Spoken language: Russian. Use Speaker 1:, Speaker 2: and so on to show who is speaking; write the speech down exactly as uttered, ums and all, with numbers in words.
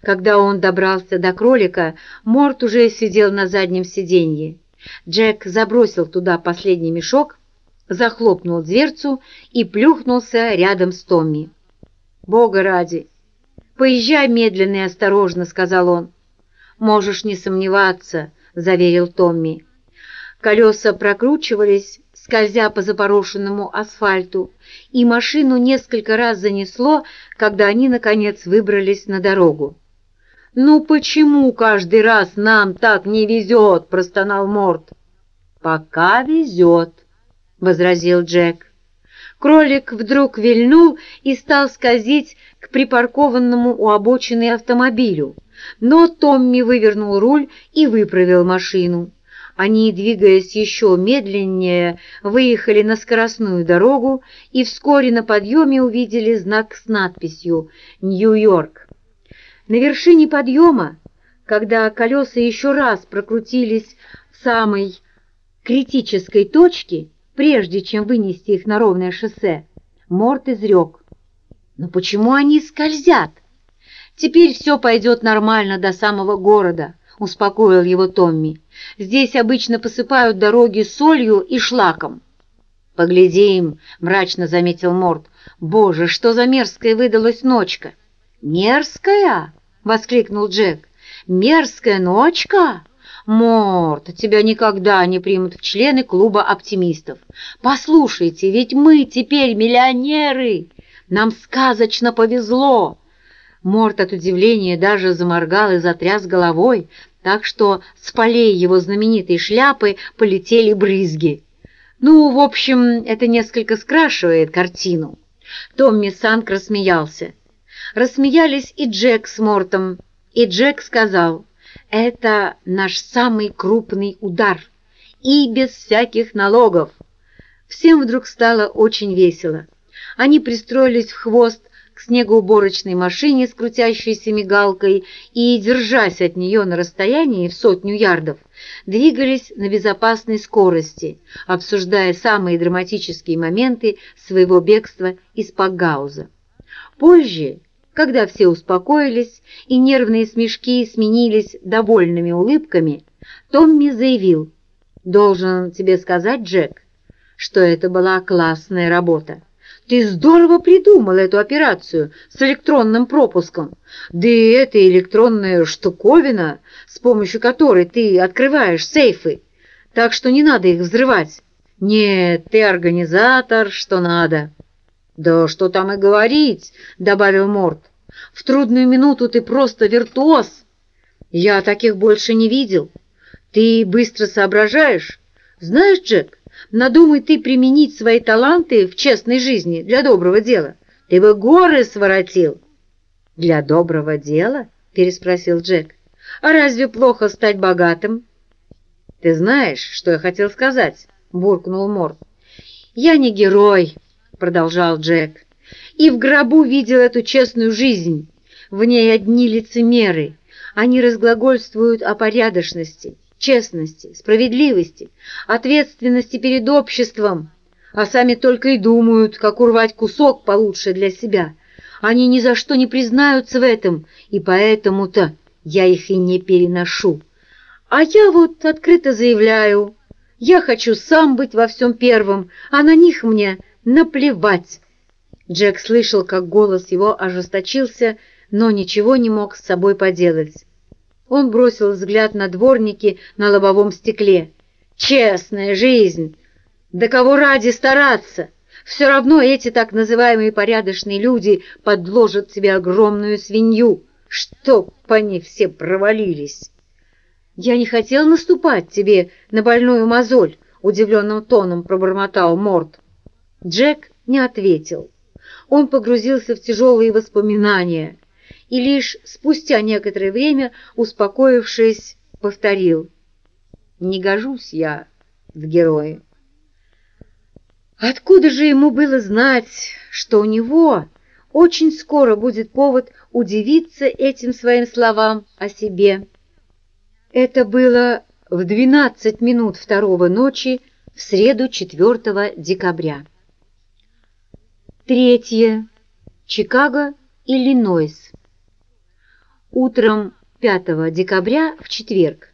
Speaker 1: Когда он добрался до кролика, Морт уже сидел на заднем сиденье. Джек забросил туда последний мешок, захлопнул дверцу и плюхнулся рядом с Томми. «Бога ради! Поезжай медленно и осторожно», — сказал он. «Можешь не сомневаться», — заверил Томми. Колеса прокручивались, скользя по запорошенному асфальту, и машину несколько раз занесло, когда они, наконец, выбрались на дорогу. «Ну почему каждый раз нам так не везет?» — простонал Морт. «Пока везет», — возразил Джек. Кролик вдруг вильнул и стал скользить к припаркованному у обочины автомобилю, но Томми вывернул руль и выправил машину. Они, двигаясь еще медленнее, выехали на скоростную дорогу и вскоре на подъеме увидели знак с надписью «Нью-Йорк». На вершине подъема, когда колеса еще раз прокрутились в самой критической точке, прежде чем вынести их на ровное шоссе, Морт изрек: «Но почему они скользят?» «Теперь все пойдет нормально до самого города», — успокоил его Томми. «Здесь обычно посыпают дороги солью и шлаком». «Поглядим», — мрачно заметил Морт. «Боже, что за мерзкая выдалась ночка!» «Мерзкая?» — воскликнул Джек. «Мерзкая ночка? Морт, тебя никогда не примут в члены клуба оптимистов. Послушайте, ведь мы теперь миллионеры! Нам сказочно повезло!» Морт от удивления даже заморгал и затряс головой, так что с полей его знаменитой шляпы полетели брызги. «Ну, в общем, это несколько скрашивает картину». Томми Санк рассмеялся. Рассмеялись и Джек с Мортом, и Джек сказал: «Это наш самый крупный удар, и без всяких налогов». Всем вдруг стало очень весело. Они пристроились в хвост к снегоуборочной машине с крутящейся мигалкой и, держась от нее на расстоянии в сотню ярдов, двигались на безопасной скорости, обсуждая самые драматические моменты своего бегства из Пакгауза. Позже, когда все успокоились и нервные смешки сменились довольными улыбками, Томми заявил: «Должен тебе сказать, Джек, что это была классная работа. Ты здорово придумал эту операцию с электронным пропуском. Да и эта электронная штуковина, с помощью которой ты открываешь сейфы, так что не надо их взрывать. Нет, ты организатор, что надо». «Да что там и говорить», — добавил Морт. «В трудную минуту ты просто виртуоз. Я таких больше не видел. Ты быстро соображаешь. Знаешь, Джек, надумай ты применить свои таланты в честной жизни для доброго дела. Ты бы горы своротил». «Для доброго дела?» — переспросил Джек. «А разве плохо стать богатым?» «Ты знаешь, что я хотел сказать?» — буркнул Морт. «Я не герой», — продолжал Джек, — «и в гробу видел эту честную жизнь. В ней одни лицемеры. Они разглагольствуют о порядочности, честности, справедливости, ответственности перед обществом, а сами только и думают, как урвать кусок получше для себя. Они ни за что не признаются в этом, и поэтому-то я их и не переношу. А я вот открыто заявляю, я хочу сам быть во всем первым, а на них мне наплевать». Джек слышал, как голос его ожесточился, но ничего не мог с собой поделать. Он бросил взгляд на дворники на лобовом стекле. «Честная жизнь! Да кого ради стараться? Все равно эти так называемые порядочные люди подложат себе огромную свинью, чтоб они все провалились». «Я не хотел наступать тебе на больную мозоль», — удивленным тоном пробормотал Морт. Джек не ответил. Он погрузился в тяжелые воспоминания и лишь спустя некоторое время, успокоившись, повторил: «Не гожусь я в герои». Откуда же ему было знать, что у него очень скоро будет повод удивиться этим своим словам о себе? Это было в двенадцать минут второго ночи в среду четвёртого декабря. Третье. Чикаго, Иллинойс. Утром пятого декабря в четверг